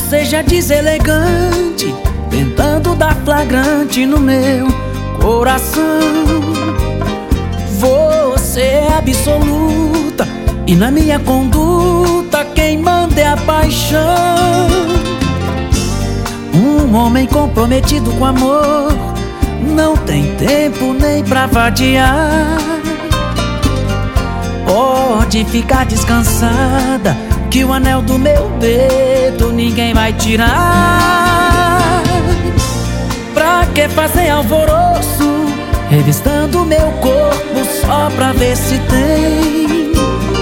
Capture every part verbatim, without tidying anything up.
seja deselegante, tentando dar flagrante no meu coração. Você é absoluta e na minha conduta quem manda é a paixão. Um homem comprometido com amor não tem tempo nem pra vadiar. Pode ficar descansada que o anel do meu dedo ninguém vai tirar. Pra que fazer alvoroço, revistando meu corpo só pra ver se tem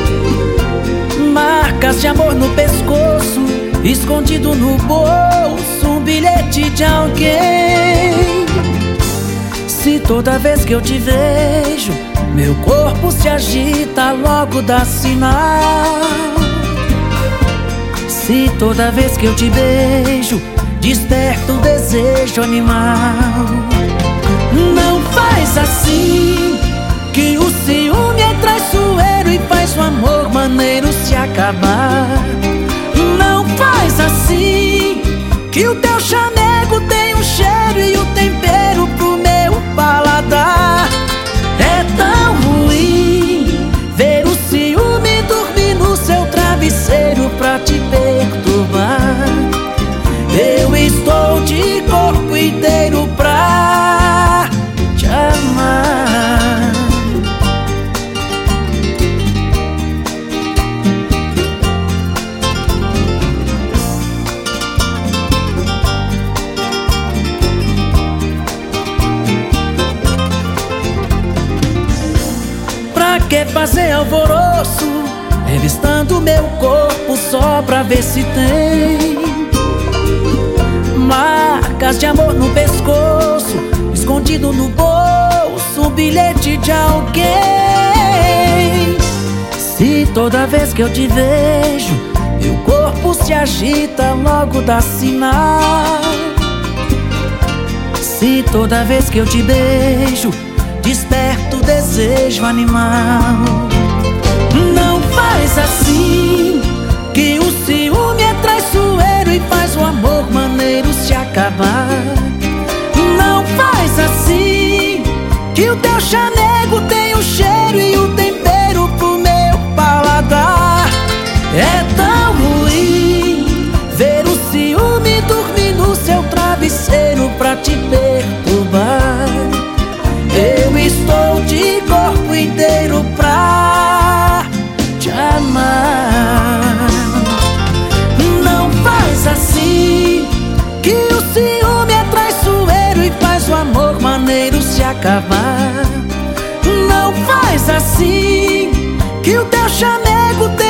marcas de amor no pescoço, escondido no bolso, um bilhete de alguém. Se toda vez que eu te vejo, meu corpo se agita, logo dá sinal. Se toda vez que eu te beijo, desperta o desejo animal. Não faz assim, que o ciúme é traiçoeiro e faz o amor maneiro se acabar. Não faz assim, que o teu chamego tem um cheiro e o tempero pro meu paladar. É tão ruim ver o ciúme dormir no seu travesseiro pra te perturbar. Eu estou de corpo inteiro pra te amar. Pra que fazer alvoroço, revistando meu corpo só pra ver se tem marcas de amor no pescoço, escondido no bolso, um bilhete de alguém. Se toda vez que eu te vejo, meu corpo se agita, logo dá sinal. Se toda vez que eu te beijo, desperta o desejo animal. Não faz assim, que o ciúme é traiçoeiro e faz o amor maneiro se acabar. Não faz assim, que o teu chamego tem o cheiro e o tempero pro meu paladar. É tão ruim ver o ciúme dormir no seu travesseiro pra te perturbar. Eu estou de corpo inteiro pra te amar. Não faz assim, que o ciúme é traiçoeiro e faz o amor maneiro se acabar. Não faz assim, que o teu chamego tem